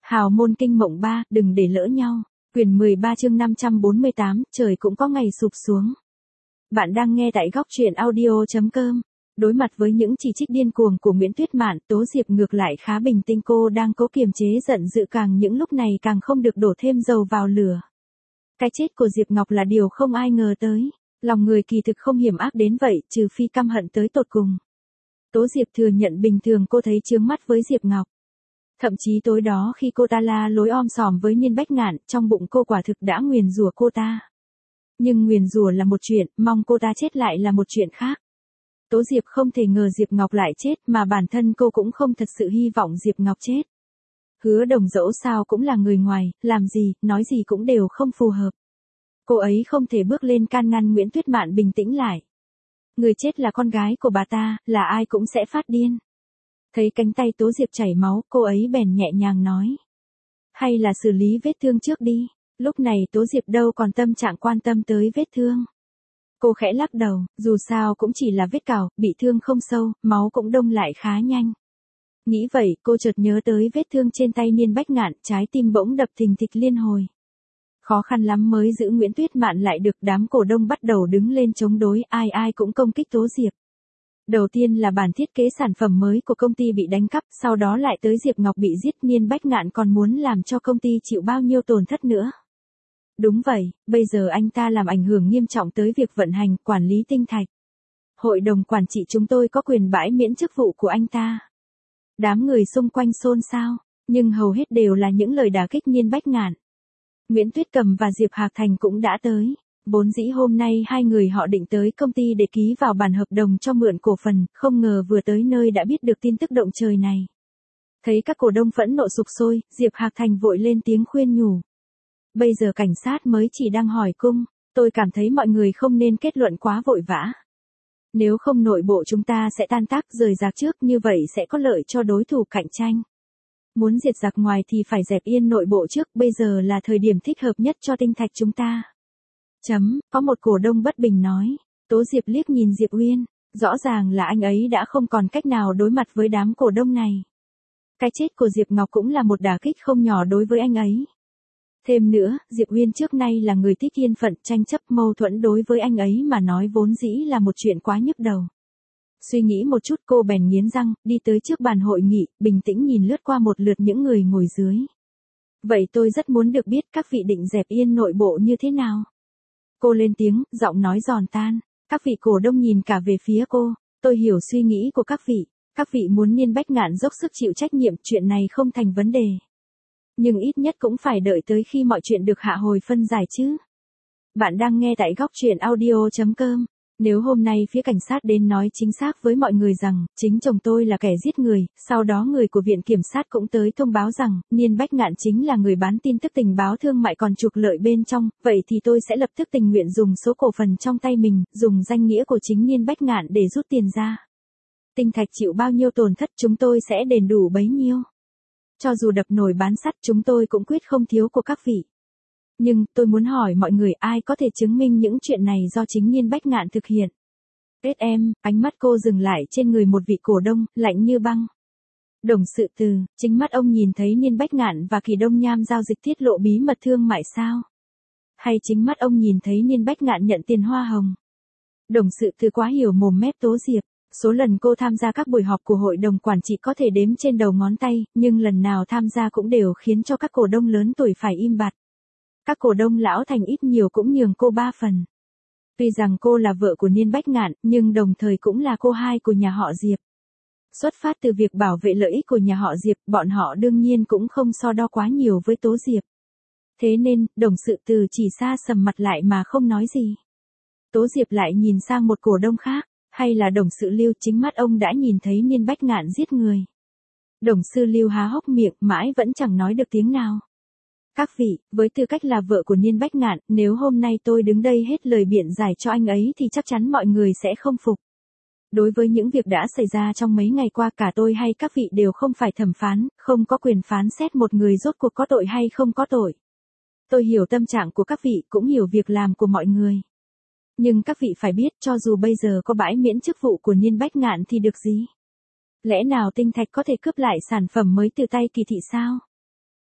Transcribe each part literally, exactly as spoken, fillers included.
Hào môn kinh mộng ba, đừng để lỡ nhau. Quyển mười ba chương năm trăm bốn mươi tám, trời cũng có ngày sụp xuống. Bạn đang nghe tại góc truyện audio chấm com. Đối mặt với những chỉ trích điên cuồng của Nguyễn Tuyết Mạn, Tố Diệp ngược lại khá bình tĩnh, cô đang cố kiềm chế giận dữ, càng những lúc này càng không được đổ thêm dầu vào lửa. Cái chết của Diệp Ngọc là điều không ai ngờ tới. Lòng người kỳ thực không hiểm ác đến vậy, trừ phi căm hận tới tột cùng. Tố Diệp thừa nhận bình thường cô thấy chướng mắt với Diệp Ngọc. Thậm chí tối đó khi cô ta la lối om sòm với Niên Bách Ngạn, trong bụng cô quả thực đã nguyền rủa cô ta. Nhưng nguyền rủa là một chuyện, mong cô ta chết lại là một chuyện khác. Tố Diệp không thể ngờ Diệp Ngọc lại chết, mà bản thân cô cũng không thật sự hy vọng Diệp Ngọc chết. Hứa Đồng dẫu sao cũng là người ngoài, làm gì, nói gì cũng đều không phù hợp. Cô ấy không thể bước lên can ngăn Nguyễn Tuyết Mạn bình tĩnh lại. Người chết là con gái của bà ta, là ai cũng sẽ phát điên. Thấy cánh tay Tố Diệp chảy máu, cô ấy bèn nhẹ nhàng nói. Hay là xử lý vết thương trước đi. Lúc này Tố Diệp đâu còn tâm trạng quan tâm tới vết thương. Cô khẽ lắc đầu, dù sao cũng chỉ là vết cào, bị thương không sâu, máu cũng đông lại khá nhanh. Nghĩ vậy, cô chợt nhớ tới vết thương trên tay Niên Bách Ngạn, trái tim bỗng đập thình thịch liên hồi. Khó khăn lắm mới giữ Nguyễn Tuyết Mạn lại được, đám cổ đông bắt đầu đứng lên chống đối, ai ai cũng công kích Tố Diệp. Đầu tiên là bản thiết kế sản phẩm mới của công ty bị đánh cắp, sau đó lại tới Diệp Ngọc bị giết, Niên Bách Ngạn còn muốn làm cho công ty chịu bao nhiêu tổn thất nữa. Đúng vậy, bây giờ anh ta làm ảnh hưởng nghiêm trọng tới việc vận hành, quản lý Tinh Thạch. Hội đồng quản trị chúng tôi có quyền bãi miễn chức vụ của anh ta. Đám người xung quanh xôn xao, nhưng hầu hết đều là những lời đả kích Niên Bách Ngạn. Nguyễn Tuyết Cầm và Diệp Hạc Thành cũng đã tới. Vốn dĩ hôm nay hai người họ định tới công ty để ký vào bản hợp đồng cho mượn cổ phần, không ngờ vừa tới nơi đã biết được tin tức động trời này. Thấy các cổ đông phẫn nộ sục sôi, Diệp Hạc Thành vội lên tiếng khuyên nhủ. Bây giờ cảnh sát mới chỉ đang hỏi cung, tôi cảm thấy mọi người không nên kết luận quá vội vã. Nếu không nội bộ chúng ta sẽ tan tác rời rạc trước, như vậy sẽ có lợi cho đối thủ cạnh tranh. Muốn diệt giặc ngoài thì phải dẹp yên nội bộ trước, bây giờ là thời điểm thích hợp nhất cho Tinh Thạch chúng ta. Chấm, có một cổ đông bất bình nói. Tố Diệp liếc nhìn Diệp Uyên, rõ ràng là anh ấy đã không còn cách nào đối mặt với đám cổ đông này. Cái chết của Diệp Ngọc cũng là một đả kích không nhỏ đối với anh ấy. Thêm nữa, Diệp Uyên trước nay là người thích yên phận, tranh chấp, mâu thuẫn đối với anh ấy mà nói vốn dĩ là một chuyện quá nhức đầu. Suy nghĩ một chút cô bèn nghiến răng, đi tới trước bàn hội nghị, bình tĩnh nhìn lướt qua một lượt những người ngồi dưới. Vậy tôi rất muốn được biết các vị định dẹp yên nội bộ như thế nào? Cô lên tiếng, giọng nói giòn tan. Các vị cổ đông nhìn cả về phía cô. Tôi hiểu suy nghĩ của các vị. Các vị muốn Niên Bách Ngạn dốc sức chịu trách nhiệm, chuyện này không thành vấn đề. Nhưng ít nhất cũng phải đợi tới khi mọi chuyện được hạ hồi phân giải chứ. Bạn đang nghe tại góc truyện audio chấm com. Nếu hôm nay phía cảnh sát đến nói chính xác với mọi người rằng, chính chồng tôi là kẻ giết người, sau đó người của viện kiểm sát cũng tới thông báo rằng, Niên Bách Ngạn chính là người bán tin tức tình báo thương mại còn trục lợi bên trong, vậy thì tôi sẽ lập tức tình nguyện dùng số cổ phần trong tay mình, dùng danh nghĩa của chính Niên Bách Ngạn để rút tiền ra. Tinh Thạch chịu bao nhiêu tổn thất chúng tôi sẽ đền đủ bấy nhiêu. Cho dù đập nồi bán sắt chúng tôi cũng quyết không thiếu của các vị. Nhưng, tôi muốn hỏi mọi người ai có thể chứng minh những chuyện này do chính Niên Bách Ngạn thực hiện. Kết em, ánh mắt cô dừng lại trên người một vị cổ đông, lạnh như băng. Đồng sự Từ, chính mắt ông nhìn thấy Niên Bách Ngạn và Kỳ Đông Nham giao dịch tiết lộ bí mật thương mại sao? Hay chính mắt ông nhìn thấy Niên Bách Ngạn nhận tiền hoa hồng? Đồng sự Từ quá hiểu mồm mép Tố Diệp. Số lần cô tham gia các buổi họp của hội đồng quản trị có thể đếm trên đầu ngón tay, nhưng lần nào tham gia cũng đều khiến cho các cổ đông lớn tuổi phải im bặt. Các cổ đông lão thành ít nhiều cũng nhường cô ba phần. Tuy rằng cô là vợ của Niên Bách Ngạn, nhưng đồng thời cũng là cô hai của nhà họ Diệp. Xuất phát từ việc bảo vệ lợi ích của nhà họ Diệp, bọn họ đương nhiên cũng không so đo quá nhiều với Tố Diệp. Thế nên, đồng sự Từ chỉ xa sầm mặt lại mà không nói gì. Tố Diệp lại nhìn sang một cổ đông khác, hay là đồng sự Lưu, chính mắt ông đã nhìn thấy Niên Bách Ngạn giết người. Đồng sư Lưu há hốc miệng, mãi vẫn chẳng nói được tiếng nào. Các vị, với tư cách là vợ của Niên Bách Ngạn, nếu hôm nay tôi đứng đây hết lời biện giải cho anh ấy thì chắc chắn mọi người sẽ không phục. Đối với những việc đã xảy ra trong mấy ngày qua, cả tôi hay các vị đều không phải thẩm phán, không có quyền phán xét một người rốt cuộc có tội hay không có tội. Tôi hiểu tâm trạng của các vị, cũng hiểu việc làm của mọi người. Nhưng các vị phải biết, cho dù bây giờ có bãi miễn chức vụ của Niên Bách Ngạn thì được gì? Lẽ nào Tinh Thạch có thể cướp lại sản phẩm mới từ tay Kỳ Thị sao?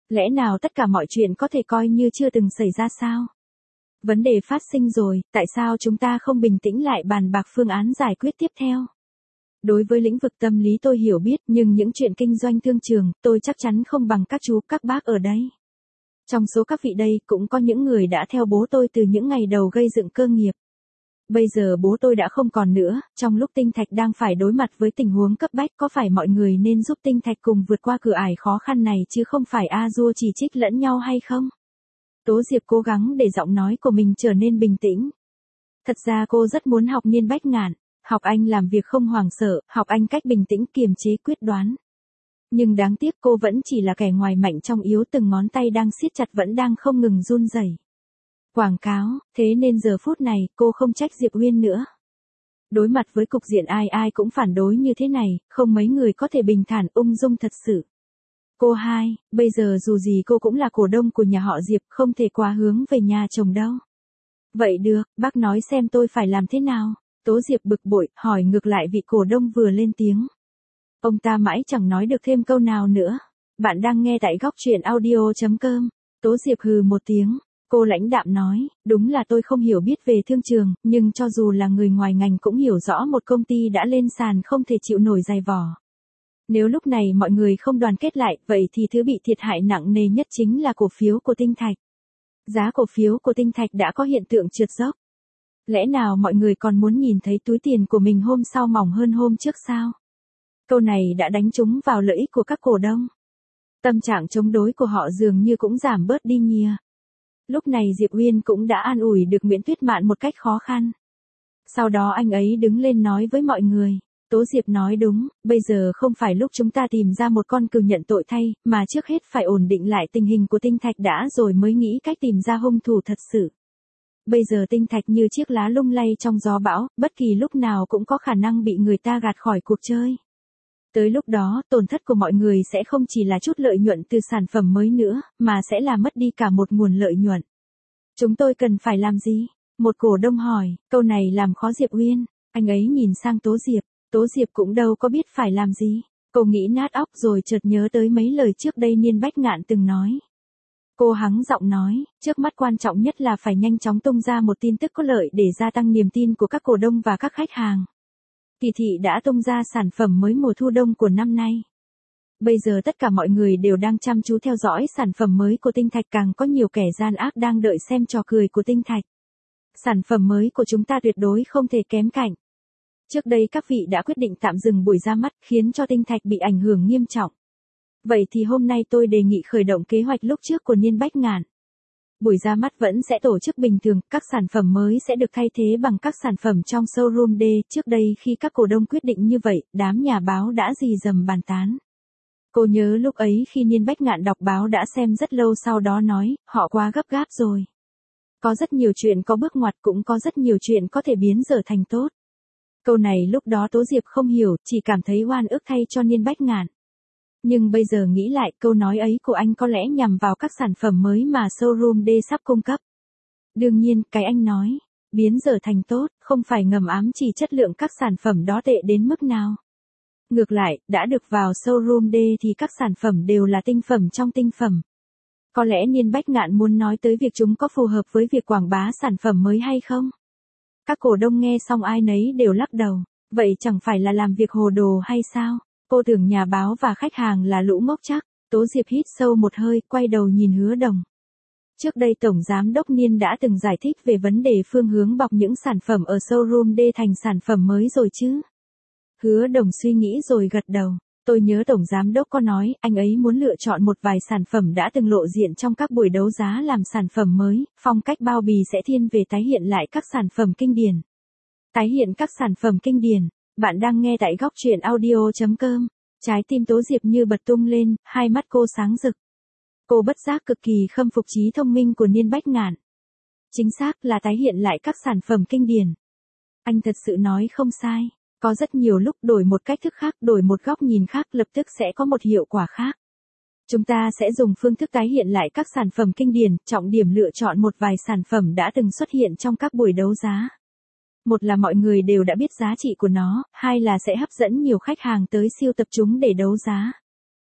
Lẽ nào tất cả mọi chuyện có thể coi như chưa từng xảy ra sao? Vấn đề phát sinh rồi, tại sao chúng ta không bình tĩnh lại bàn bạc phương án giải quyết tiếp theo? Đối với lĩnh vực tâm lý tôi hiểu biết, nhưng những chuyện kinh doanh thương trường, tôi chắc chắn không bằng các chú, các bác ở đây. Trong số các vị đây, cũng có những người đã theo bố tôi từ những ngày đầu gây dựng cơ nghiệp. Bây giờ bố tôi đã không còn nữa, trong lúc Tinh Thạch đang phải đối mặt với tình huống cấp bách, có phải mọi người nên giúp Tinh Thạch cùng vượt qua cửa ải khó khăn này chứ không phải a dua chỉ trích lẫn nhau hay không? Tố Diệp cố gắng để giọng nói của mình trở nên bình tĩnh. Thật ra cô rất muốn học Niên Bách Ngạn, học anh làm việc không hoảng sợ, học anh cách bình tĩnh kiềm chế quyết đoán. Nhưng đáng tiếc cô vẫn chỉ là kẻ ngoài mạnh trong yếu, từng ngón tay đang siết chặt vẫn đang không ngừng run rẩy. Quảng cáo, thế nên giờ phút này cô không trách Diệp Uyên nữa. Đối mặt với cục diện ai ai cũng phản đối như thế này, không mấy người có thể bình thản ung dung thật sự. Cô hai, bây giờ dù gì cô cũng là cổ đông của nhà họ Diệp, không thể quá hướng về nhà chồng đâu. Vậy được, bác nói xem tôi phải làm thế nào? Tố Diệp bực bội, hỏi ngược lại vị cổ đông vừa lên tiếng. Ông ta mãi chẳng nói được thêm câu nào nữa. Bạn đang nghe tại góc truyện audio chấm com. Tố Diệp hừ một tiếng. Cô lãnh đạm nói, đúng là tôi không hiểu biết về thương trường, nhưng cho dù là người ngoài ngành cũng hiểu rõ một công ty đã lên sàn không thể chịu nổi dày vò. Nếu lúc này mọi người không đoàn kết lại, vậy thì thứ bị thiệt hại nặng nề nhất chính là cổ phiếu của Tinh Thạch. Giá cổ phiếu của Tinh Thạch đã có hiện tượng trượt dốc. Lẽ nào mọi người còn muốn nhìn thấy túi tiền của mình hôm sau mỏng hơn hôm trước sao? Câu này đã đánh trúng vào lợi ích của các cổ đông. Tâm trạng chống đối của họ dường như cũng giảm bớt đi nhiều. Lúc này Diệp Uyên cũng đã an ủi được Nguyễn Tuyết Mạn một cách khó khăn. Sau đó anh ấy đứng lên nói với mọi người. Tố Diệp nói đúng, bây giờ không phải lúc chúng ta tìm ra một con cừu nhận tội thay, mà trước hết phải ổn định lại tình hình của Tinh Thạch đã rồi mới nghĩ cách tìm ra hung thủ thật sự. Bây giờ Tinh Thạch như chiếc lá lung lay trong gió bão, bất kỳ lúc nào cũng có khả năng bị người ta gạt khỏi cuộc chơi. Tới lúc đó, tổn thất của mọi người sẽ không chỉ là chút lợi nhuận từ sản phẩm mới nữa, mà sẽ là mất đi cả một nguồn lợi nhuận. Chúng tôi cần phải làm gì? Một cổ đông hỏi, câu này làm khó Diệp Uyên. Anh ấy nhìn sang Tố Diệp, Tố Diệp cũng đâu có biết phải làm gì. Cô nghĩ nát óc rồi chợt nhớ tới mấy lời trước đây Niên Bách Ngạn từng nói. Cô hắng giọng nói, trước mắt quan trọng nhất là phải nhanh chóng tung ra một tin tức có lợi để gia tăng niềm tin của các cổ đông và các khách hàng. Kỳ thị đã tung ra sản phẩm mới mùa thu đông của năm nay. Bây giờ tất cả mọi người đều đang chăm chú theo dõi sản phẩm mới của Tinh Thạch, càng có nhiều kẻ gian ác đang đợi xem trò cười của Tinh Thạch. Sản phẩm mới của chúng ta tuyệt đối không thể kém cạnh. Trước đây các vị đã quyết định tạm dừng buổi ra mắt khiến cho Tinh Thạch bị ảnh hưởng nghiêm trọng. Vậy thì hôm nay tôi đề nghị khởi động kế hoạch lúc trước của Niên Bách Ngạn. Buổi ra mắt vẫn sẽ tổ chức bình thường, các sản phẩm mới sẽ được thay thế bằng các sản phẩm trong showroom D. Trước đây khi các cổ đông quyết định như vậy, đám nhà báo đã rì rầm bàn tán. Cô nhớ lúc ấy khi Niên Bách Ngạn đọc báo đã xem rất lâu sau đó nói, họ quá gấp gáp rồi. Có rất nhiều chuyện có bước ngoặt, cũng có rất nhiều chuyện có thể biến dở thành tốt. Câu này lúc đó Tố Diệp không hiểu, chỉ cảm thấy oan ức thay cho Niên Bách Ngạn. Nhưng bây giờ nghĩ lại, câu nói ấy của anh có lẽ nhằm vào các sản phẩm mới mà showroom D sắp cung cấp. Đương nhiên, cái anh nói, biến dở thành tốt, không phải ngầm ám chỉ chất lượng các sản phẩm đó tệ đến mức nào. Ngược lại, đã được vào showroom D thì các sản phẩm đều là tinh phẩm trong tinh phẩm. Có lẽ Niên Bách Ngạn muốn nói tới việc chúng có phù hợp với việc quảng bá sản phẩm mới hay không? Các cổ đông nghe xong ai nấy đều lắc đầu, vậy chẳng phải là làm việc hồ đồ hay sao? Cô tưởng nhà báo và khách hàng là lũ ngốc chắc. Tố Diệp hít sâu một hơi, quay đầu nhìn Hứa Đồng. Trước đây Tổng Giám đốc Niên đã từng giải thích về vấn đề phương hướng bọc những sản phẩm ở showroom D thành sản phẩm mới rồi chứ. Hứa Đồng suy nghĩ rồi gật đầu. Tôi nhớ Tổng Giám đốc có nói, anh ấy muốn lựa chọn một vài sản phẩm đã từng lộ diện trong các buổi đấu giá làm sản phẩm mới, phong cách bao bì sẽ thiên về tái hiện lại các sản phẩm kinh điển. Tái hiện các sản phẩm kinh điển. Bạn đang nghe tại góc truyện audio chấm com. Trái tim Tố Diệp như bật tung lên, hai mắt cô sáng rực. Cô bất giác cực kỳ khâm phục trí thông minh của Niên Bách Ngạn. Chính xác là tái hiện lại các sản phẩm kinh điển. Anh thật sự nói không sai. Có rất nhiều lúc đổi một cách thức khác, đổi một góc nhìn khác lập tức sẽ có một hiệu quả khác. Chúng ta sẽ dùng phương thức tái hiện lại các sản phẩm kinh điển, trọng điểm lựa chọn một vài sản phẩm đã từng xuất hiện trong các buổi đấu giá. Một là mọi người đều đã biết giá trị của nó, hai là sẽ hấp dẫn nhiều khách hàng tới siêu tập chúng để đấu giá.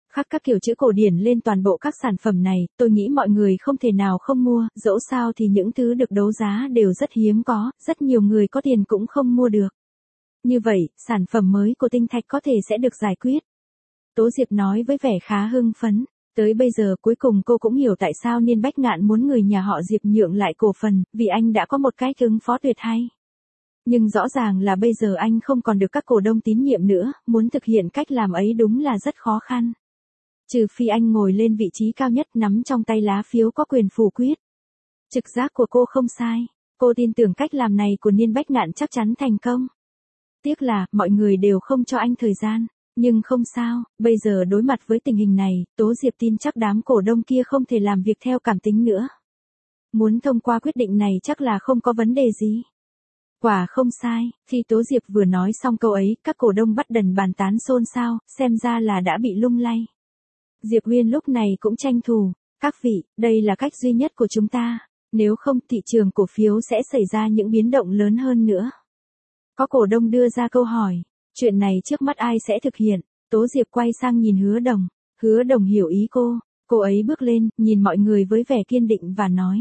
Khắc các kiểu chữ cổ điển lên toàn bộ các sản phẩm này, tôi nghĩ mọi người không thể nào không mua, dẫu sao thì những thứ được đấu giá đều rất hiếm có, rất nhiều người có tiền cũng không mua được. Như vậy, sản phẩm mới của Tinh Thạch có thể sẽ được giải quyết. Tố Diệp nói với vẻ khá hưng phấn. Tới bây giờ cuối cùng cô cũng hiểu tại sao Niên Bách Ngạn muốn người nhà họ Diệp nhượng lại cổ phần, vì anh đã có một cái ứng phó tuyệt hay. Nhưng rõ ràng là bây giờ anh không còn được các cổ đông tín nhiệm nữa, muốn thực hiện cách làm ấy đúng là rất khó khăn. Trừ phi anh ngồi lên vị trí cao nhất nắm trong tay lá phiếu có quyền phủ quyết. Trực giác của cô không sai, cô tin tưởng cách làm này của Niên Bách Ngạn chắc chắn thành công. Tiếc là, mọi người đều không cho anh thời gian. Nhưng không sao, bây giờ đối mặt với tình hình này, Tố Diệp tin chắc đám cổ đông kia không thể làm việc theo cảm tính nữa. Muốn thông qua quyết định này chắc là không có vấn đề gì. Quả không sai, khi Tố Diệp vừa nói xong câu ấy, các cổ đông bắt đần bàn tán xôn xao, xem ra là đã bị lung lay. Diệp Uyên lúc này cũng tranh thủ, các vị, đây là cách duy nhất của chúng ta, nếu không thị trường cổ phiếu sẽ xảy ra những biến động lớn hơn nữa. Có cổ đông đưa ra câu hỏi. Chuyện này trước mắt ai sẽ thực hiện? Tố Diệp quay sang nhìn Hứa Đồng. Hứa Đồng hiểu ý cô. Cô ấy bước lên, nhìn mọi người với vẻ kiên định và nói.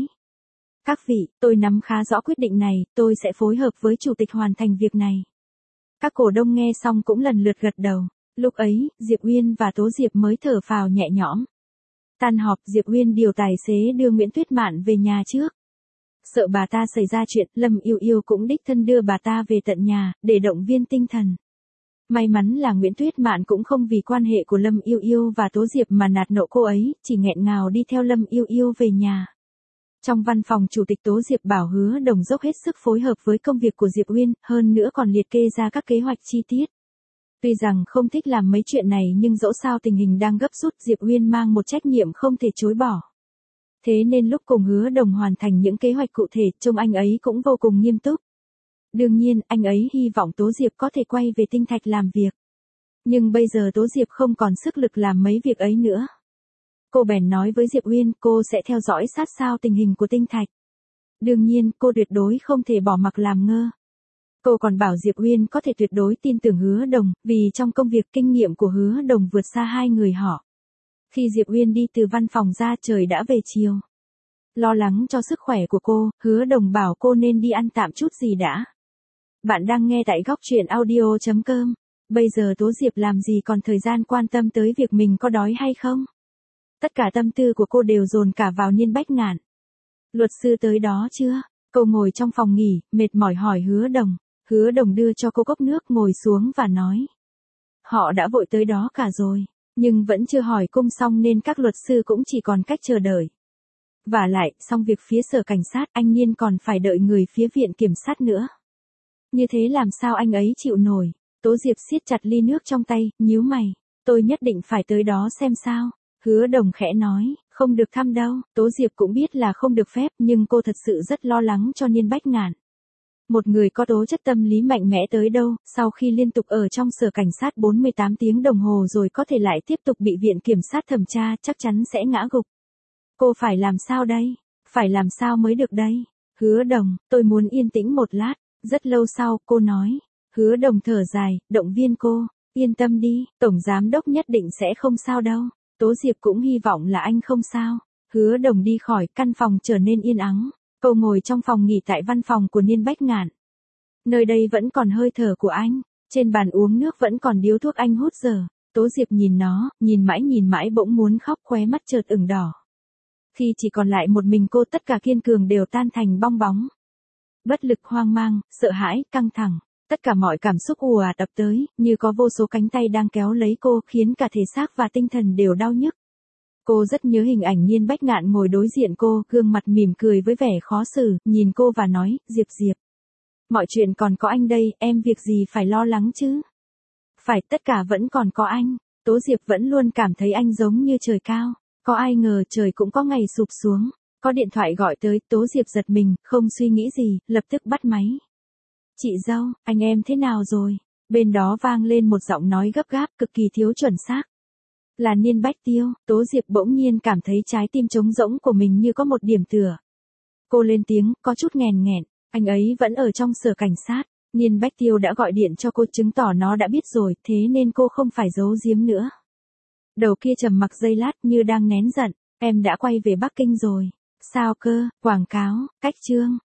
Các vị, tôi nắm khá rõ quyết định này, tôi sẽ phối hợp với chủ tịch hoàn thành việc này. Các cổ đông nghe xong cũng lần lượt gật đầu. Lúc ấy, Diệp Uyên và Tố Diệp mới thở phào nhẹ nhõm. Tan họp, Diệp Uyên điều tài xế đưa Nguyễn Tuyết Mạn về nhà trước. Sợ bà ta xảy ra chuyện, Lâm Yêu Yêu cũng đích thân đưa bà ta về tận nhà, để động viên tinh thần. May mắn là Nguyễn Tuyết Mạn cũng không vì quan hệ của Lâm Yêu Yêu và Tố Diệp mà nạt nộ cô ấy, chỉ nghẹn ngào đi theo Lâm Yêu Yêu về nhà. Trong văn phòng Chủ tịch Tố Diệp bảo Hứa Đồng dốc hết sức phối hợp với công việc của Diệp Uyên, hơn nữa còn liệt kê ra các kế hoạch chi tiết. Tuy rằng không thích làm mấy chuyện này nhưng dẫu sao tình hình đang gấp rút, Diệp Uyên mang một trách nhiệm không thể chối bỏ. Thế nên lúc cùng Hứa Đồng hoàn thành những kế hoạch cụ thể, trông anh ấy cũng vô cùng nghiêm túc. Đương nhiên, anh ấy hy vọng Tố Diệp có thể quay về Tinh Thạch làm việc. Nhưng bây giờ Tố Diệp không còn sức lực làm mấy việc ấy nữa. Cô bèn nói với Diệp Uyên, cô sẽ theo dõi sát sao tình hình của Tinh Thạch. Đương nhiên, cô tuyệt đối không thể bỏ mặc làm ngơ. Cô còn bảo Diệp Uyên có thể tuyệt đối tin tưởng Hứa Đồng, vì trong công việc kinh nghiệm của Hứa Đồng vượt xa hai người họ. Khi Diệp Uyên đi từ văn phòng ra, trời đã về chiều. Lo lắng cho sức khỏe của cô, Hứa Đồng bảo cô nên đi ăn tạm chút gì đã. Bạn đang nghe tại góc truyện audio chấm com. Bây giờ Tố Diệp làm gì còn thời gian quan tâm tới việc mình có đói hay không. Tất cả tâm tư của cô đều dồn cả vào Niên Bách Ngạn. Luật sư tới đó chưa? Cô ngồi trong phòng nghỉ, mệt mỏi hỏi Hứa Đồng. Hứa Đồng đưa cho cô cốc nước, ngồi xuống và nói. Họ đã vội tới đó cả rồi, nhưng vẫn chưa hỏi cung xong nên các luật sư cũng chỉ còn cách chờ đợi. Vả lại, xong việc phía sở cảnh sát, anh Niên còn phải đợi người phía viện kiểm sát nữa. Như thế làm sao anh ấy chịu nổi? Tố Diệp siết chặt ly nước trong tay, nhíu mày. Tôi nhất định phải tới đó xem sao. Hứa Đồng khẽ nói, không được thăm đâu. Tố Diệp cũng biết là không được phép, nhưng cô thật sự rất lo lắng cho Niên Bách Ngạn. Một người có tố chất tâm lý mạnh mẽ tới đâu, sau khi liên tục ở trong sở cảnh sát bốn mươi tám tiếng đồng hồ rồi có thể lại tiếp tục bị viện kiểm sát thẩm tra, chắc chắn sẽ ngã gục. Cô phải làm sao đây? Phải làm sao mới được đây? Hứa Đồng, tôi muốn yên tĩnh một lát. Rất lâu sau, cô nói. Hứa Đồng thở dài, động viên cô. Yên tâm đi, Tổng Giám Đốc nhất định sẽ không sao đâu. Tố Diệp cũng hy vọng là anh không sao. Hứa Đồng đi khỏi, căn phòng trở nên yên ắng. Cô ngồi trong phòng nghỉ tại văn phòng của Niên Bách Ngạn. Nơi đây vẫn còn hơi thở của anh. Trên bàn uống nước vẫn còn điếu thuốc anh hút giờ. Tố Diệp nhìn nó, nhìn mãi nhìn mãi bỗng muốn khóc, khóe mắt chợt ửng đỏ. Khi chỉ còn lại một mình cô, tất cả kiên cường đều tan thành bong bóng. Bất lực, hoang mang, sợ hãi, căng thẳng. Tất cả mọi cảm xúc ùa ạt ập tới, như có vô số cánh tay đang kéo lấy cô, khiến cả thể xác và tinh thần đều đau nhức. Cô rất nhớ hình ảnh Niên Bách Ngạn ngồi đối diện cô, gương mặt mỉm cười với vẻ khó xử, nhìn cô và nói, Diệp Diệp. Mọi chuyện còn có anh đây, em việc gì phải lo lắng chứ? Phải, tất cả vẫn còn có anh. Tố Diệp vẫn luôn cảm thấy anh giống như trời cao. Có ai ngờ trời cũng có ngày sụp xuống. Có điện thoại gọi tới, Tố Diệp giật mình, không suy nghĩ gì, lập tức bắt máy. Chị dâu, anh em thế nào rồi? Bên đó vang lên một giọng nói gấp gáp, cực kỳ thiếu chuẩn xác. Là Niên Bách Tiêu. Tố Diệp bỗng nhiên cảm thấy trái tim trống rỗng của mình như có một điểm tựa. Cô lên tiếng, có chút nghèn nghẹn. Anh ấy vẫn ở trong sở cảnh sát. Niên Bách Tiêu đã gọi điện cho cô, chứng tỏ nó đã biết rồi, thế nên cô không phải giấu giếm nữa. Đầu kia trầm mặc giây lát như đang nén giận. Em đã quay về Bắc Kinh rồi. Sao cơ, quảng cáo, cách chương.